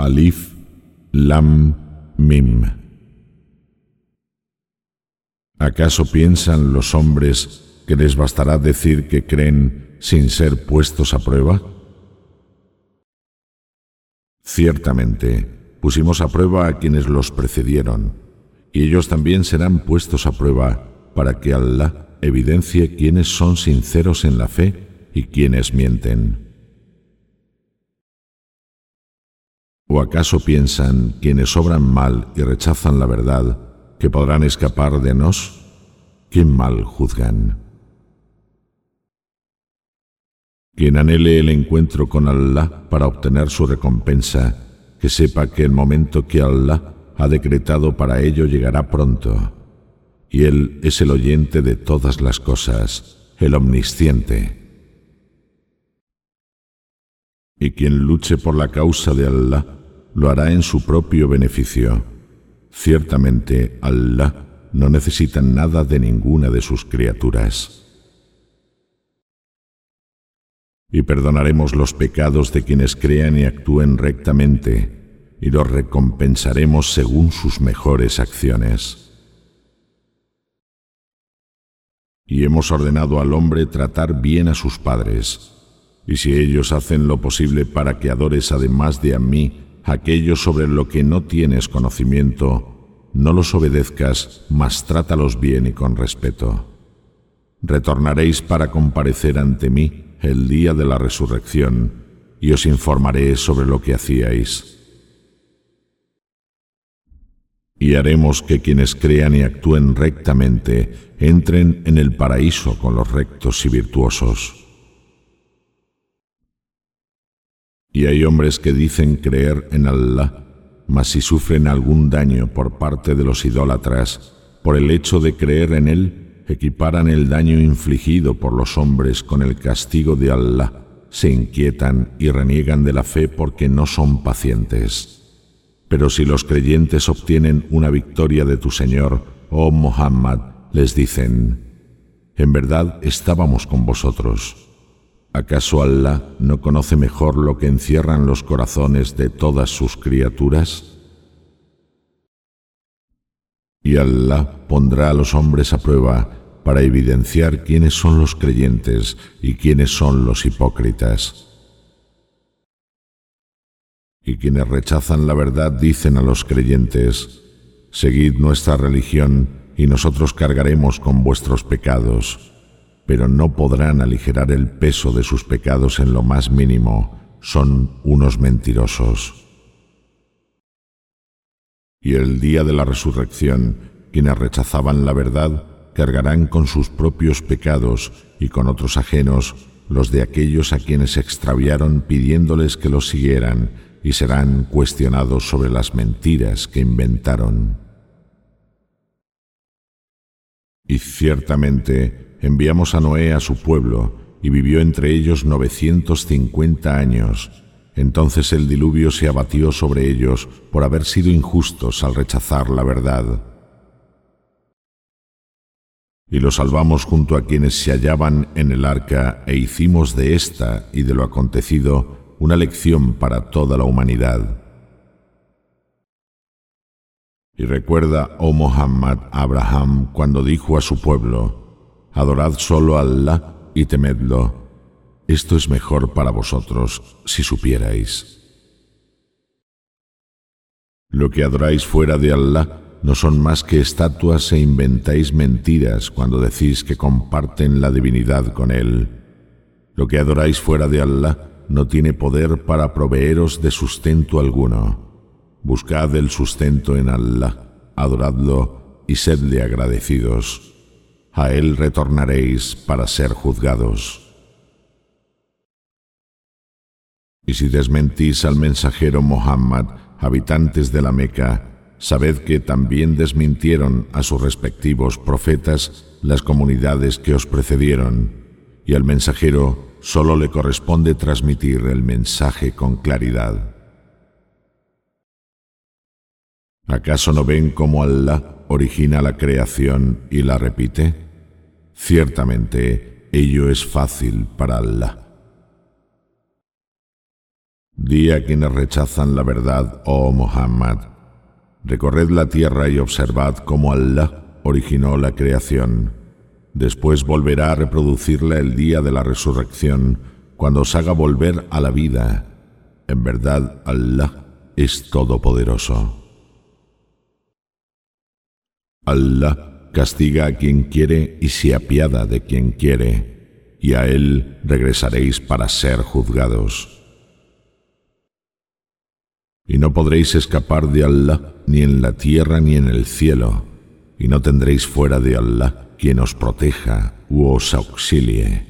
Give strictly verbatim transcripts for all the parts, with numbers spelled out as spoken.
Alif, Lam, Mim. ¿Acaso piensan los hombres que les bastará decir que creen sin ser puestos a prueba? Ciertamente, pusimos a prueba a quienes los precedieron, y ellos también serán puestos a prueba para que Allah evidencie quiénes son sinceros en la fe y quiénes mienten. ¿O acaso piensan quienes obran mal y rechazan la verdad que podrán escapar de Nos? ¿Qué mal juzgan? Quien anhele el encuentro con Allah para obtener su recompensa, que sepa que el momento que Allah ha decretado para ello llegará pronto, y Él es el oyente de todas las cosas, el omnisciente. Y quien luche por la causa de Allah, lo hará en su propio beneficio. Ciertamente, Allah no necesita nada de ninguna de sus criaturas. Y perdonaremos los pecados de quienes crean y actúen rectamente, y los recompensaremos según sus mejores acciones. Y hemos ordenado al hombre tratar bien a sus padres, y si ellos hacen lo posible para que adores además de a mí aquello sobre lo que no tienes conocimiento, no los obedezcas, mas trátalos bien y con respeto. Retornaréis para comparecer ante mí el día de la resurrección, y os informaré sobre lo que hacíais. Y haremos que quienes crean y actúen rectamente entren en el paraíso con los rectos y virtuosos. Y hay hombres que dicen creer en Allah, mas si sufren algún daño por parte de los idólatras, por el hecho de creer en Él, equiparan el daño infligido por los hombres con el castigo de Allah, se inquietan y reniegan de la fe porque no son pacientes. Pero si los creyentes obtienen una victoria de tu Señor, oh Muhammad, les dicen: en verdad estábamos con vosotros. ¿Acaso Allah no conoce mejor lo que encierran los corazones de todas sus criaturas? Y Allah pondrá a los hombres a prueba para evidenciar quiénes son los creyentes y quiénes son los hipócritas. Y quienes rechazan la verdad dicen a los creyentes: seguid nuestra religión y nosotros cargaremos con vuestros pecados. Pero no podrán aligerar el peso de sus pecados en lo más mínimo, son unos mentirosos. Y el día de la resurrección, quienes rechazaban la verdad, cargarán con sus propios pecados y con otros ajenos los de aquellos a quienes extraviaron pidiéndoles que los siguieran, y serán cuestionados sobre las mentiras que inventaron. Y ciertamente enviamos a Noé a su pueblo, y vivió entre ellos novecientos cincuenta años. Entonces el diluvio se abatió sobre ellos por haber sido injustos al rechazar la verdad. Y los salvamos junto a quienes se hallaban en el arca, e hicimos de esta y de lo acontecido una lección para toda la humanidad. Y recuerda, oh Muhammad, a Abraham cuando dijo a su pueblo: adorad solo a Allah y temedlo. Esto es mejor para vosotros si supierais. Lo que adoráis fuera de Allah no son más que estatuas e inventáis mentiras cuando decís que comparten la divinidad con Él. Lo que adoráis fuera de Allah no tiene poder para proveeros de sustento alguno. Buscad el sustento en Allah, adoradlo y sedle agradecidos. A Él retornaréis para ser juzgados. Y si desmentís al mensajero Muhammad, habitantes de la Meca, sabed que también desmintieron a sus respectivos profetas las comunidades que os precedieron, y al mensajero solo le corresponde transmitir el mensaje con claridad. ¿Acaso no ven cómo Allah origina la creación y la repite? Ciertamente, ello es fácil para Allah. Di a quienes rechazan la verdad, oh Muhammad, recorred la tierra y observad cómo Allah originó la creación. Después volverá a reproducirla el día de la resurrección, cuando os haga volver a la vida. En verdad, Allah es todopoderoso. Allah castiga a quien quiere y se apiada de quien quiere, y a Él regresaréis para ser juzgados. Y no podréis escapar de Allah ni en la tierra ni en el cielo, y no tendréis fuera de Allah quien os proteja u os auxilie.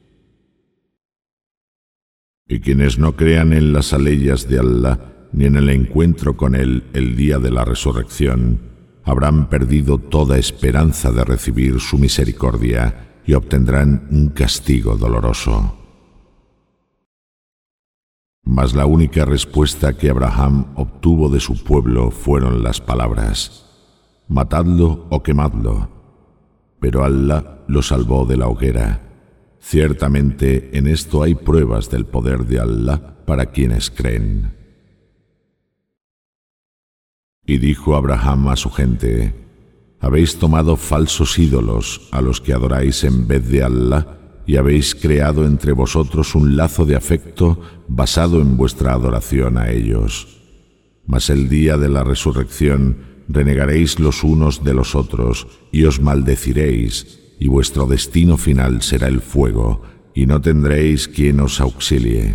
Y quienes no crean en las aleyas de Allah ni en el encuentro con Él el día de la resurrección, habrán perdido toda esperanza de recibir su misericordia y obtendrán un castigo doloroso. Mas la única respuesta que Abraham obtuvo de su pueblo fueron las palabras: «Matadlo o quemadlo». Pero Allah lo salvó de la hoguera. Ciertamente en esto hay pruebas del poder de Allah para quienes creen. Y dijo Abraham a su gente: «Habéis tomado falsos ídolos a los que adoráis en vez de Allah, y habéis creado entre vosotros un lazo de afecto basado en vuestra adoración a ellos. Mas el día de la resurrección renegaréis los unos de los otros y os maldeciréis, y vuestro destino final será el fuego, y no tendréis quien os auxilie».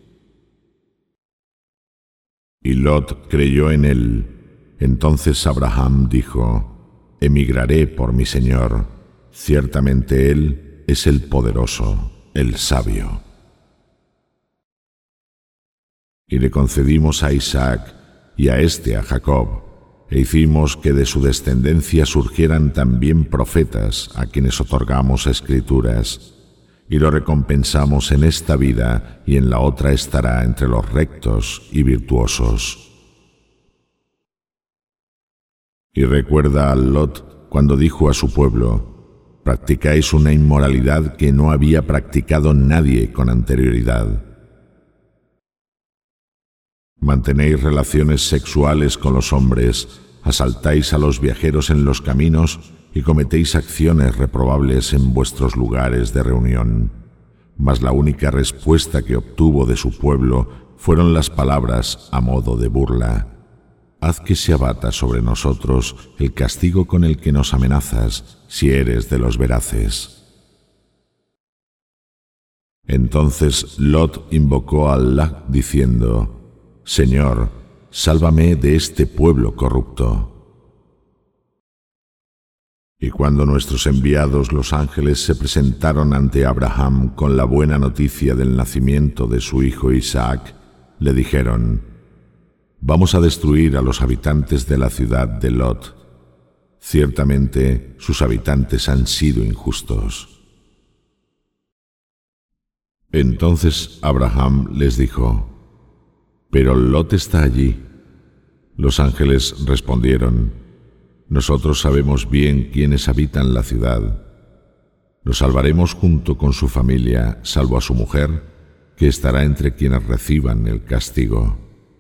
Y Lot creyó en él. Entonces Abraham dijo: «Emigraré por mi Señor. Ciertamente Él es el poderoso, el sabio». Y le concedimos a Isaac y a éste a Jacob, e hicimos que de su descendencia surgieran también profetas a quienes otorgamos escrituras, y lo recompensamos en esta vida, y en la otra estará entre los rectos y virtuosos. Y recuerda a Lot cuando dijo a su pueblo: «Practicáis una inmoralidad que no había practicado nadie con anterioridad. Mantenéis relaciones sexuales con los hombres, asaltáis a los viajeros en los caminos y cometéis acciones reprobables en vuestros lugares de reunión». Mas la única respuesta que obtuvo de su pueblo fueron las palabras a modo de burla: «Haz que se abata sobre nosotros el castigo con el que nos amenazas, si eres de los veraces». Entonces Lot invocó a Allah diciendo: «Señor, sálvame de este pueblo corrupto». Y cuando nuestros enviados los ángeles se presentaron ante Abraham con la buena noticia del nacimiento de su hijo Isaac, le dijeron: «Vamos a destruir a los habitantes de la ciudad de Lot. Ciertamente sus habitantes han sido injustos». Entonces Abraham les dijo: «Pero Lot está allí». Los ángeles respondieron: «Nosotros sabemos bien quiénes habitan la ciudad. Lo salvaremos junto con su familia, salvo a su mujer, que estará entre quienes reciban el castigo».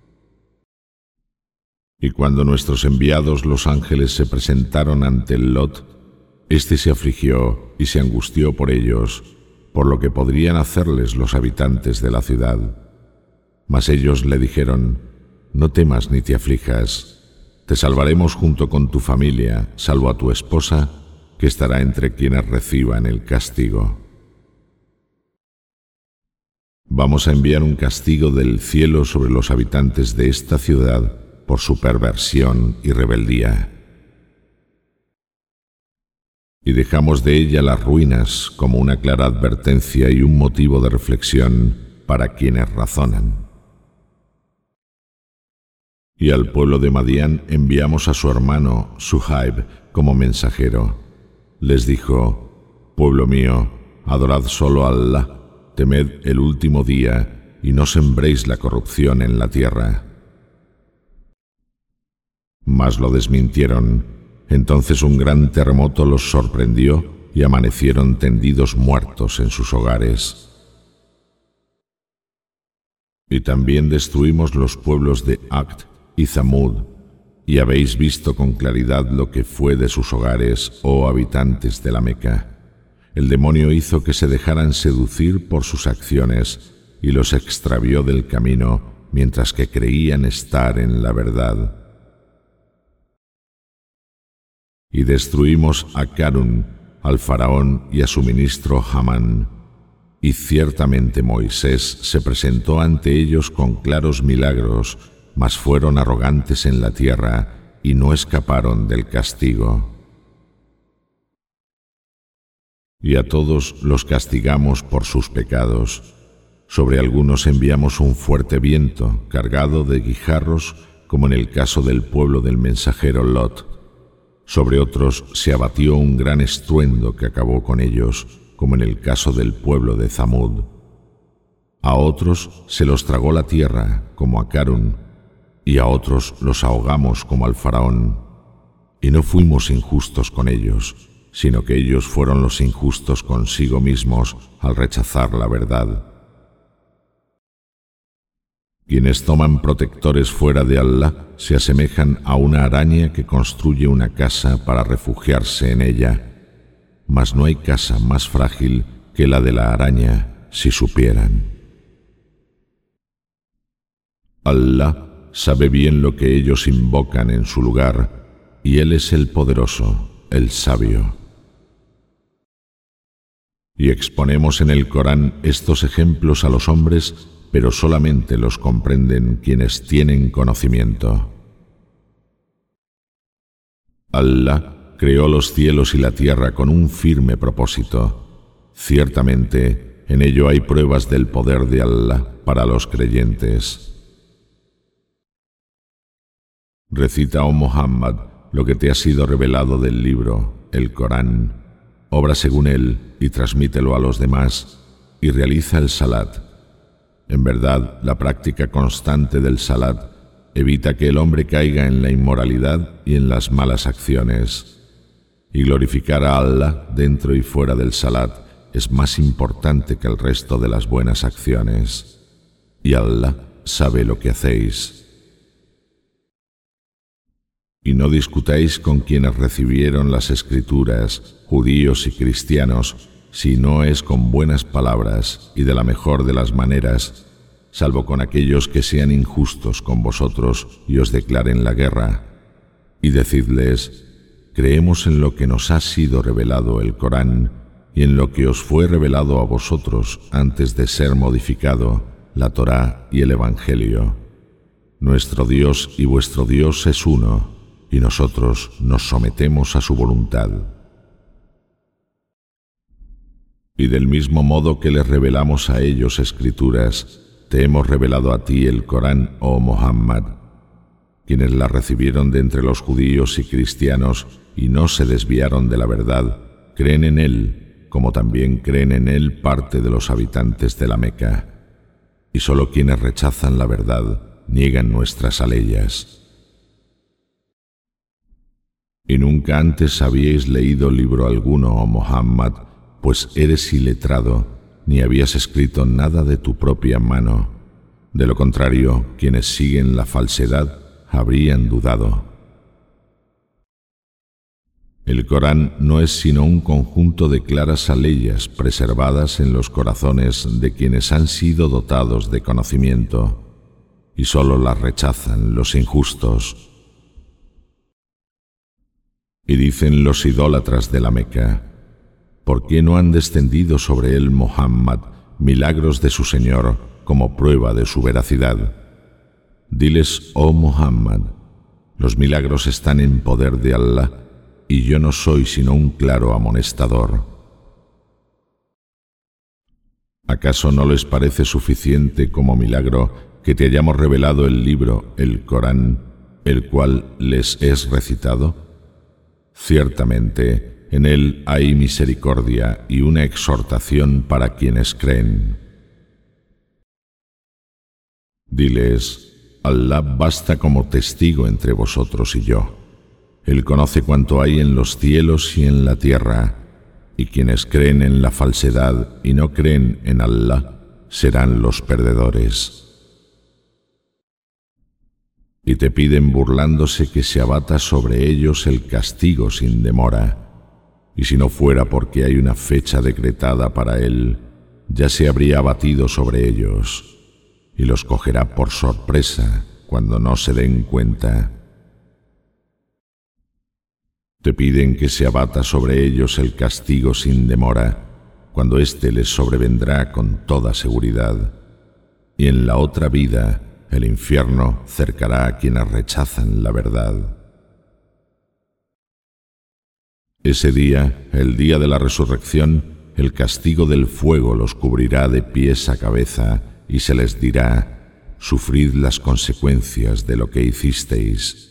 Y cuando nuestros enviados los ángeles se presentaron ante el Lot, éste se afligió y se angustió por ellos, por lo que podrían hacerles los habitantes de la ciudad. Mas ellos le dijeron: «No temas ni te aflijas. Te salvaremos junto con tu familia, salvo a tu esposa, que estará entre quienes reciban el castigo». Vamos a enviar un castigo del cielo sobre los habitantes de esta ciudad por su perversión y rebeldía. Y dejamos de ella las ruinas como una clara advertencia y un motivo de reflexión para quienes razonan. Y al pueblo de Madián enviamos a su hermano Suhaib como mensajero. Les dijo: «Pueblo mío, adorad solo a Allah, temed el último día y no sembréis la corrupción en la tierra». Mas lo desmintieron. Entonces un gran terremoto los sorprendió y amanecieron tendidos muertos en sus hogares. Y también destruimos los pueblos de Ad y Zamud, y habéis visto con claridad lo que fue de sus hogares, oh habitantes de la Meca. El demonio hizo que se dejaran seducir por sus acciones y los extravió del camino, mientras que creían estar en la verdad. Y destruimos a Qarún, al faraón y a su ministro Hamán. Y ciertamente Moisés se presentó ante ellos con claros milagros, mas fueron arrogantes en la tierra y no escaparon del castigo. Y a todos los castigamos por sus pecados. Sobre algunos enviamos un fuerte viento, cargado de guijarros, como en el caso del pueblo del mensajero Lot. Sobre otros se abatió un gran estruendo que acabó con ellos, como en el caso del pueblo de Zamud. A otros se los tragó la tierra, como a Qarún, y a otros los ahogamos como al faraón. Y no fuimos injustos con ellos, sino que ellos fueron los injustos consigo mismos al rechazar la verdad. Quienes toman protectores fuera de Allah se asemejan a una araña que construye una casa para refugiarse en ella. Mas no hay casa más frágil que la de la araña, si supieran. Allah sabe bien lo que ellos invocan en su lugar, y Él es el poderoso, el sabio. Y exponemos en el Corán estos ejemplos a los hombres, pero solamente los comprenden quienes tienen conocimiento. Allah creó los cielos y la tierra con un firme propósito. Ciertamente, en ello hay pruebas del poder de Allah para los creyentes. Recita, oh Muhammad, lo que te ha sido revelado del libro, el Corán. Obra según él y transmítelo a los demás, y realiza el salat. En verdad, la práctica constante del salat evita que el hombre caiga en la inmoralidad y en las malas acciones. Y glorificar a Allah dentro y fuera del salat es más importante que el resto de las buenas acciones. Y Allah sabe lo que hacéis. Y no discutáis con quienes recibieron las escrituras, judíos y cristianos, si no es con buenas palabras y de la mejor de las maneras, salvo con aquellos que sean injustos con vosotros y os declaren la guerra. Y decidles: creemos en lo que nos ha sido revelado el Corán y en lo que os fue revelado a vosotros antes de ser modificado, la Torá y el Evangelio. Nuestro Dios y vuestro Dios es uno, y nosotros nos sometemos a su voluntad. Y del mismo modo que les revelamos a ellos escrituras, te hemos revelado a ti el Corán, oh Muhammad. Quienes la recibieron de entre los judíos y cristianos y no se desviaron de la verdad, creen en él, como también creen en él parte de los habitantes de la Meca. Y solo quienes rechazan la verdad niegan nuestras aleyas. Y nunca antes habíais leído libro alguno, oh Muhammad, pues eres iletrado, ni habías escrito nada de tu propia mano. De lo contrario, quienes siguen la falsedad habrían dudado. El Corán no es sino un conjunto de claras aleyas preservadas en los corazones de quienes han sido dotados de conocimiento, y solo las rechazan los injustos. Y dicen los idólatras de la Meca: ¿por qué no han descendido sobre él, Muhammad, milagros de su Señor como prueba de su veracidad? Diles, oh Muhammad, los milagros están en poder de Allah, y yo no soy sino un claro amonestador. ¿Acaso no les parece suficiente como milagro que te hayamos revelado el libro, el Corán, el cual les es recitado? Ciertamente, en él hay misericordia y una exhortación para quienes creen. Diles: Allah basta como testigo entre vosotros y yo. Él conoce cuanto hay en los cielos y en la tierra, y quienes creen en la falsedad y no creen en Allah serán los perdedores. y te piden burlándose que se abata sobre ellos el castigo sin demora, y si no fuera porque hay una fecha decretada para él, ya se habría abatido sobre ellos, y los cogerá por sorpresa cuando no se den cuenta. Te piden que se abata sobre ellos el castigo sin demora, cuando éste les sobrevendrá con toda seguridad, y en la otra vida el infierno cercará a quienes rechazan la verdad. Ese día, el día de la resurrección, el castigo del fuego los cubrirá de pies a cabeza y se les dirá: sufrid las consecuencias de lo que hicisteis.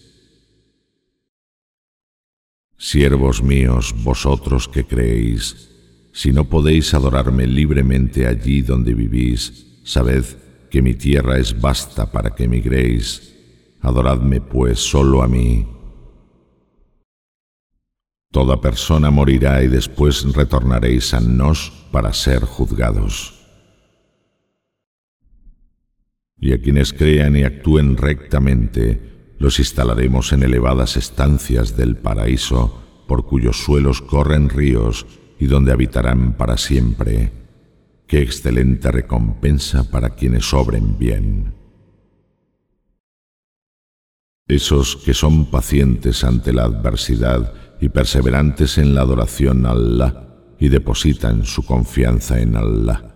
Siervos míos, vosotros que creéis, si no podéis adorarme libremente allí donde vivís, sabed que mi tierra es vasta para que emigréis. Adoradme pues solo a mí. Toda persona morirá y después retornaréis a Nos para ser juzgados. Y a quienes crean y actúen rectamente, los instalaremos en elevadas estancias del paraíso, por cuyos suelos corren ríos y donde habitarán para siempre. ¡Qué excelente recompensa para quienes obren bien! Esos que son pacientes ante la adversidad y perseverantes en la adoración a Allah y depositan su confianza en Allah.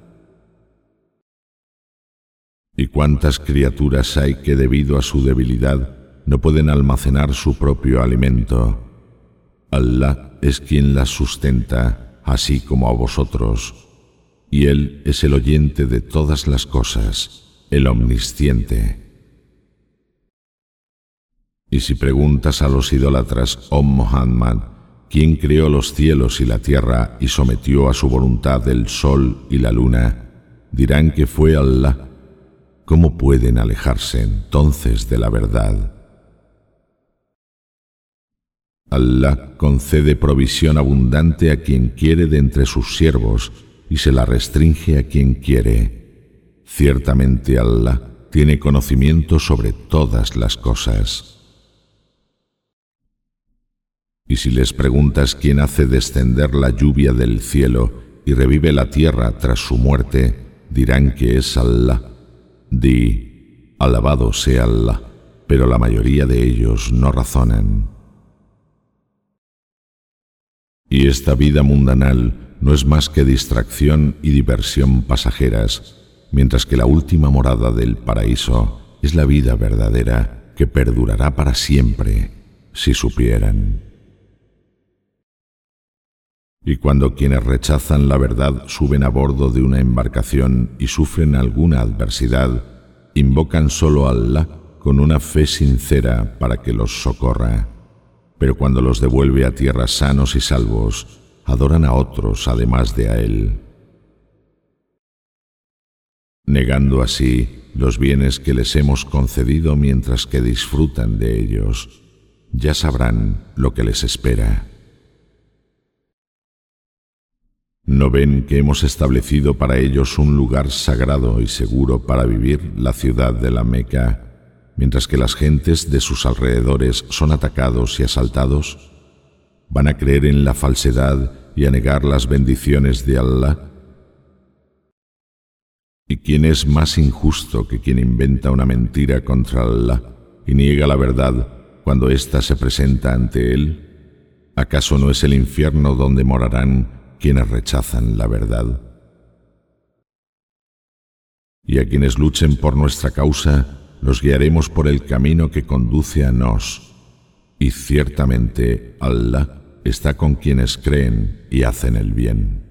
¿Y cuántas criaturas hay que debido a su debilidad no pueden almacenar su propio alimento? Allah es quien las sustenta, así como a vosotros, y Él es el oyente de todas las cosas, el omnisciente. Y si preguntas a los idólatras, oh Muhammad, ¿quién creó los cielos y la tierra y sometió a su voluntad el sol y la luna? Dirán que fue Allah. ¿Cómo pueden alejarse entonces de la verdad? Allah concede provisión abundante a quien quiere de entre sus siervos y se la restringe a quien quiere. Ciertamente Allah tiene conocimiento sobre todas las cosas. Y si les preguntas quién hace descender la lluvia del cielo y revive la tierra tras su muerte, dirán que es Allah. Di, alabado sea Allah, pero la mayoría de ellos no razonan. Y esta vida mundanal no es más que distracción y diversión pasajeras, mientras que la última morada del paraíso es la vida verdadera que perdurará para siempre, si supieran. Y cuando quienes rechazan la verdad suben a bordo de una embarcación y sufren alguna adversidad, invocan solo a Allah con una fe sincera para que los socorra. Pero cuando los devuelve a tierra sanos y salvos, adoran a otros además de a Él, negando así los bienes que les hemos concedido mientras que disfrutan de ellos. Ya sabrán lo que les espera. ¿No ven que hemos establecido para ellos un lugar sagrado y seguro para vivir, la ciudad de la Meca, mientras que las gentes de sus alrededores son atacados y asaltados? ¿Van a creer en la falsedad y a negar las bendiciones de Allah? ¿Y quién es más injusto que quien inventa una mentira contra Allah y niega la verdad cuando ésta se presenta ante él? ¿Acaso no es el infierno donde morarán quienes rechazan la verdad? Y a quienes luchen por nuestra causa, los guiaremos por el camino que conduce a Nos. Y ciertamente Allah está con quienes creen y hacen el bien.